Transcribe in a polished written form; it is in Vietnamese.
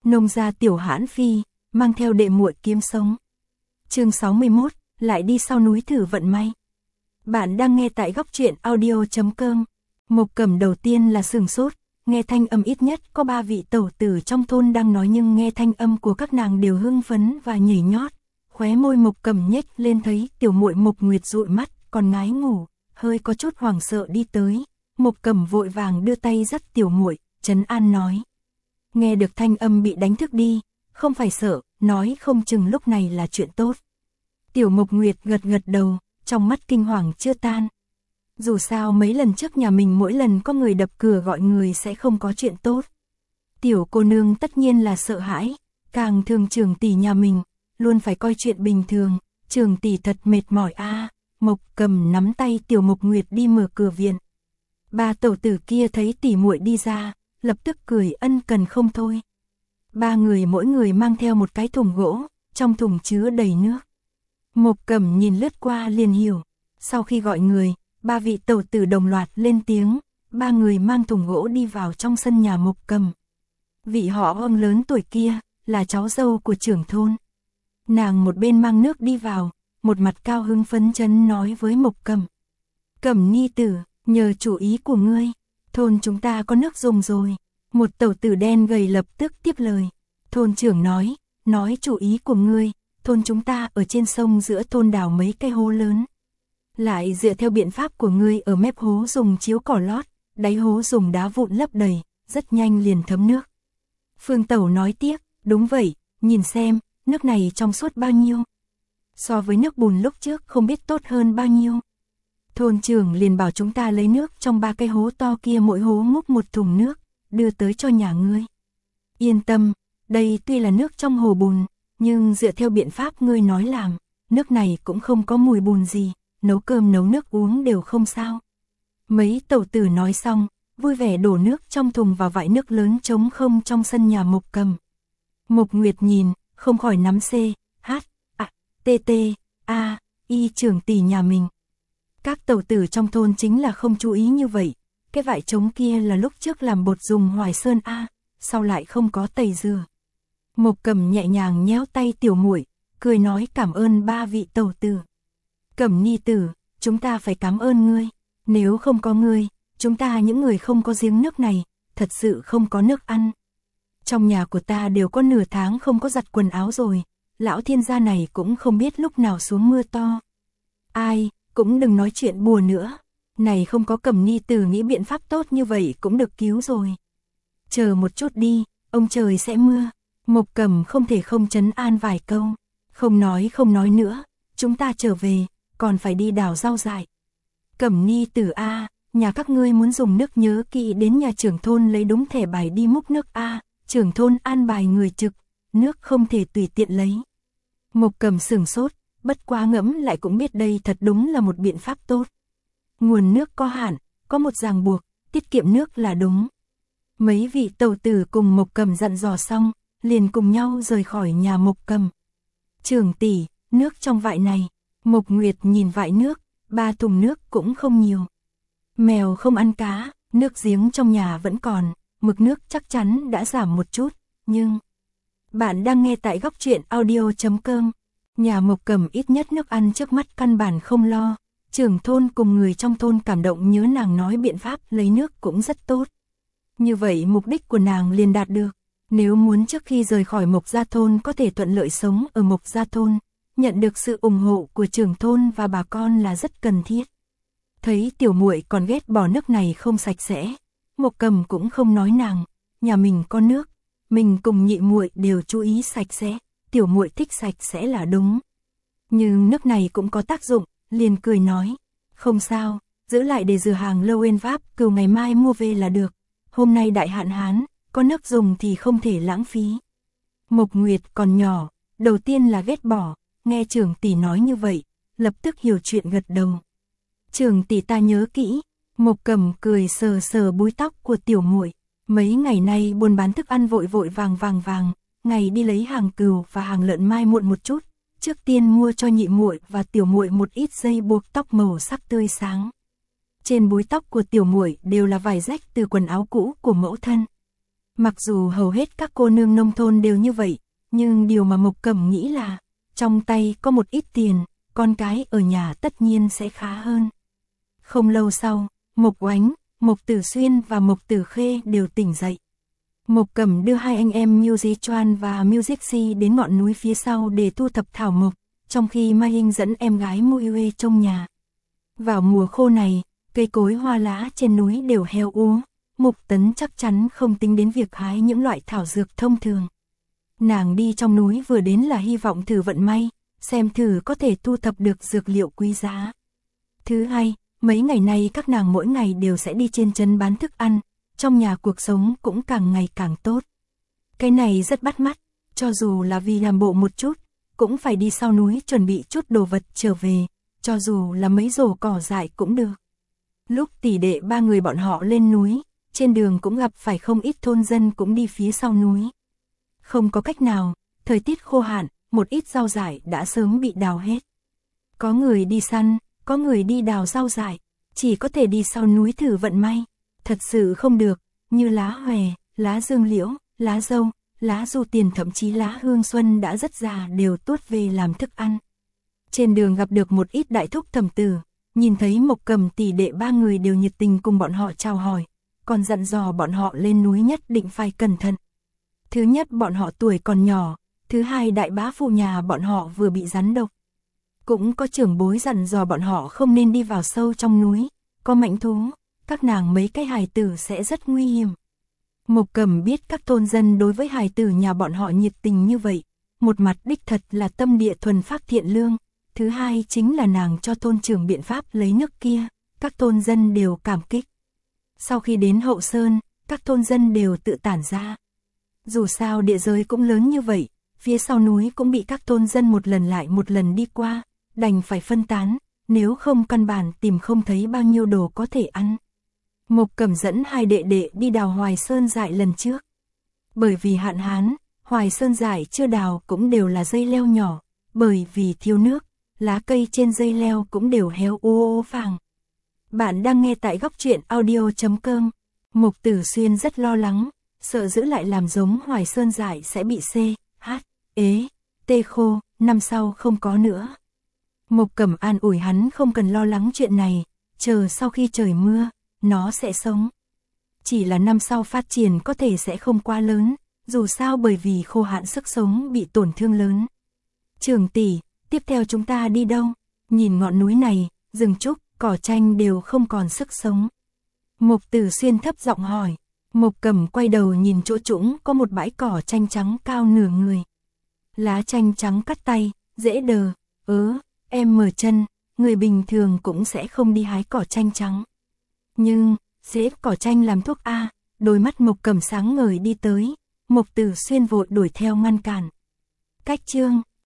Nông gia Tiểu Hãn Phi, mang theo đệ muội kiếm sống. Chương 61, lại đi sau núi thử vận may. Bạn đang nghe tại góc truyện audio.com. Mộc Cẩm đầu tiên là sửng sốt, nghe thanh âm ít nhất có 3 vị tẩu tử trong thôn đang nói, nhưng nghe thanh âm của các nàng đều hưng phấn và nhảy nhót. Khóe môi Mộc Cẩm nhếch lên, thấy tiểu muội Mộc Nguyệt dụi mắt, còn ngái ngủ, hơi có chút hoảng sợ đi tới. Mộc Cẩm vội vàng đưa tay dắt tiểu muội, trấn an nói. Nghe được thanh âm bị đánh thức đi, không phải sợ, nói không chừng lúc này là chuyện tốt. Tiểu Mộc Nguyệt gật gật đầu, trong mắt kinh hoàng chưa tan. Dù sao mấy lần trước nhà mình mỗi lần có người đập cửa gọi người sẽ không có chuyện tốt. Tiểu cô nương tất nhiên là sợ hãi, càng thường Trường tỷ nhà mình, luôn phải coi chuyện bình thường, Trường tỷ thật mệt mỏi a. Mộc Cẩm nắm tay Tiểu Mộc Nguyệt đi mở cửa viện. Ba tẩu tử kia thấy tỷ muội đi ra, lập tức cười ân cần không thôi. Ba người mỗi người mang theo một cái thùng gỗ, trong thùng chứa đầy nước. Mộc Cẩm nhìn lướt qua liền hiểu, sau khi gọi người, ba vị tẩu tử đồng loạt lên tiếng, ba người mang thùng gỗ đi vào trong sân nhà Mộc Cẩm. Vị họ ông lớn tuổi kia, là cháu dâu của trưởng thôn. Nàng một bên mang nước đi vào, một mặt cao hứng phấn chấn nói với Mộc Cẩm. Cẩm nhi tử, nhờ chủ ý của ngươi, thôn chúng ta có nước dùng rồi. Một tẩu tử đen gầy lập tức tiếp lời. Thôn trưởng nói chủ ý của ngươi, thôn chúng ta ở trên sông giữa thôn đào mấy cái hố lớn. Lại dựa theo biện pháp của ngươi ở mép hố dùng chiếu cỏ lót, đáy hố dùng đá vụn lấp đầy, rất nhanh liền thấm nước. Phương tẩu nói tiếp, đúng vậy, nhìn xem, nước này trong suốt bao nhiêu. So với nước bùn lúc trước không biết tốt hơn bao nhiêu. Thôn trưởng liền bảo chúng ta lấy nước trong 3 cái hố to kia, mỗi hố múc một thùng nước, đưa tới cho nhà ngươi. Yên tâm, đây tuy là nước trong hồ bùn, nhưng dựa theo biện pháp ngươi nói làm, nước này cũng không có mùi bùn gì, nấu cơm nấu nước uống đều không sao. Mấy tẩu tử nói xong, vui vẻ đổ nước trong thùng vào vại nước lớn trống không trong sân nhà Mộc Cẩm. Mộc Nguyệt nhìn, không khỏi nắm C, H, A, T, T, A, Y trưởng tỷ nhà mình. Các tẩu tử trong thôn chính là không chú ý như vậy. Cái vại trống kia là lúc trước làm bột dùng Hoài Sơn a, sau lại không có tẩy rửa. Mộc Cẩm nhẹ nhàng nhéo tay tiểu muội, cười nói cảm ơn ba vị tẩu tử. Cẩm nhi tử, chúng ta phải cảm ơn ngươi, nếu không có ngươi, chúng ta những người không có giếng nước này, thật sự không có nước ăn. Trong nhà của ta đều có nửa tháng không có giặt quần áo rồi, lão thiên gia này cũng không biết lúc nào xuống mưa to. Ai, cũng đừng nói chuyện bùa nữa. Này không có Cẩm nhi tử nghĩ biện pháp tốt như vậy cũng được cứu rồi. Chờ một chút đi, ông trời sẽ mưa. Mộc Cẩm không thể không trấn an vài câu. Không nói nữa, chúng ta trở về, còn phải đi đào rau dại. Cẩm nhi tử a, nhà các ngươi muốn dùng nước nhớ kỹ đến nhà trưởng thôn lấy đúng thẻ bài đi múc nước a, trưởng thôn an bài người trực, nước không thể tùy tiện lấy. Mộc Cẩm sửng sốt, bất quá ngẫm lại cũng biết đây thật đúng là một biện pháp tốt. Nguồn nước có hạn, có một ràng buộc, tiết kiệm nước là đúng. Mấy vị tẩu tử cùng Mộc Cẩm dặn dò xong, liền cùng nhau rời khỏi nhà Mộc Cẩm. Trưởng tỷ, nước trong vại này. Mộc Nguyệt nhìn vại nước, 3 thùng nước cũng không nhiều. Mèo không ăn cá, nước giếng trong nhà vẫn còn, mực nước chắc chắn đã giảm một chút, nhưng... Bạn đang nghe tại góc truyện audio.com. Nhà Mộc Cẩm ít nhất nước ăn trước mắt căn bản không lo. Trưởng thôn cùng người trong thôn cảm động nhớ nàng nói biện pháp lấy nước cũng rất tốt. Như vậy mục đích của nàng liền đạt được. Nếu muốn trước khi rời khỏi Mộc Gia thôn có thể thuận lợi sống ở Mộc Gia thôn, nhận được sự ủng hộ của trưởng thôn và bà con là rất cần thiết. Thấy tiểu muội còn ghét bỏ nước này không sạch sẽ, Mộc Cẩm cũng không nói nàng, nhà mình có nước, mình cùng nhị muội đều chú ý sạch sẽ, tiểu muội thích sạch sẽ là đúng. Nhưng nước này cũng có tác dụng, liền cười nói, không sao, giữ lại để rửa hàng lâu ên váp, cừu ngày mai mua về là được. Hôm nay đại hạn hán, có nước dùng thì không thể lãng phí. Mộc Nguyệt còn nhỏ, đầu tiên là ghét bỏ, nghe trưởng tỷ nói như vậy, lập tức hiểu chuyện gật đầu. Trưởng tỷ ta nhớ kỹ. Mộc Cẩm cười sờ sờ búi tóc của tiểu muội. Mấy ngày nay buôn bán thức ăn vội vội vàng, ngày đi lấy hàng cừu và hàng lợn mai muộn một chút, trước tiên mua cho nhị muội và tiểu muội một ít dây buộc tóc màu sắc tươi sáng. Trên búi tóc của tiểu muội đều là vải rách từ quần áo cũ của mẫu thân. Mặc dù hầu hết các cô nương nông thôn đều như vậy, nhưng điều mà Mộc Cẩm nghĩ là, trong tay có một ít tiền, con cái ở nhà tất nhiên sẽ khá hơn. Không lâu sau, Mộc Oánh, Mộc Tử Xuyên và Mộc Tử Khê đều tỉnh dậy. Mộc Cẩm đưa hai anh em Music Chuan và Music Si đến ngọn núi phía sau để thu thập thảo mộc, trong khi Mai Hinh dẫn em gái Muiue trong nhà. Vào mùa khô này, cây cối hoa lá trên núi đều héo úa, Mục Tấn chắc chắn không tính đến việc hái những loại thảo dược thông thường. Nàng đi trong núi vừa đến là hy vọng thử vận may, xem thử có thể thu thập được dược liệu quý giá. Thứ hai, mấy ngày nay các nàng mỗi ngày đều sẽ đi trên trấn bán thức ăn, trong nhà cuộc sống cũng càng ngày càng tốt. Cái này rất bắt mắt, cho dù là vì làm bộ một chút, cũng phải đi sau núi chuẩn bị chút đồ vật trở về, cho dù là mấy rổ cỏ dại cũng được. Lúc tỷ đệ ba người bọn họ lên núi, trên đường cũng gặp phải không ít thôn dân cũng đi phía sau núi. Không có cách nào, thời tiết khô hạn, một ít rau dại đã sớm bị đào hết. Có người đi săn, có người đi đào rau dại, chỉ có thể đi sau núi thử vận may. Thật sự không được, như lá hòe, lá dương liễu, lá dâu, lá du tiền thậm chí lá hương xuân đã rất già đều tuốt về làm thức ăn. Trên đường gặp được một ít đại thúc thẩm tử, nhìn thấy Mộc Cẩm tỷ đệ ba người đều nhiệt tình cùng bọn họ chào hỏi, còn dặn dò bọn họ lên núi nhất định phải cẩn thận. Thứ nhất bọn họ tuổi còn nhỏ, thứ hai đại bá phụ nhà bọn họ vừa bị rắn độc. Cũng có trưởng bối dặn dò bọn họ không nên đi vào sâu trong núi, có mãnh thú, các nàng mấy cái hài tử sẽ rất nguy hiểm. Mộc Cẩm biết các thôn dân đối với hài tử nhà bọn họ nhiệt tình như vậy, một mặt đích thật là tâm địa thuần phác thiện lương, thứ hai chính là nàng cho thôn trưởng biện pháp lấy nước kia, các thôn dân đều cảm kích. Sau khi đến Hậu Sơn, các thôn dân đều tự tản ra. Dù sao địa giới cũng lớn như vậy, phía sau núi cũng bị các thôn dân một lần lại một lần đi qua, đành phải phân tán, nếu không căn bản tìm không thấy bao nhiêu đồ có thể ăn. Mộc Cẩm dẫn hai đệ đệ đi đào Hoài Sơn dại lần trước. Bởi vì hạn hán, Hoài Sơn dại chưa đào cũng đều là dây leo nhỏ, bởi vì thiếu nước, lá cây trên dây leo cũng đều héo úa vàng. Bạn đang nghe tại góc truyện audio.com. Mộc Tử Xuyên rất lo lắng, sợ giữ lại làm giống Hoài Sơn dại sẽ bị tê khô, năm sau không có nữa. Mộc Cẩm an ủi hắn không cần lo lắng chuyện này, chờ sau khi trời mưa, nó sẽ sống. Chỉ là năm sau phát triển có thể sẽ không quá lớn, dù sao bởi vì khô hạn sức sống bị tổn thương lớn. Trưởng tỷ, tiếp theo chúng ta đi đâu? Nhìn ngọn núi này, rừng trúc, cỏ tranh đều không còn sức sống. Mộc Tử Xuyên thấp giọng hỏi. Mộc Cẩm quay đầu nhìn chỗ trũng có một bãi cỏ tranh trắng cao nửa người. Lá chanh trắng cắt tay, dễ đờ, em mở chân, người bình thường cũng sẽ không đi hái cỏ chanh trắng. Nhưng, dễ cỏ chanh làm thuốc A, đôi mắt Mộc Cẩm sáng ngời đi tới, Mộc Tử Xuyên vội đuổi theo ngăn cản. Cách chương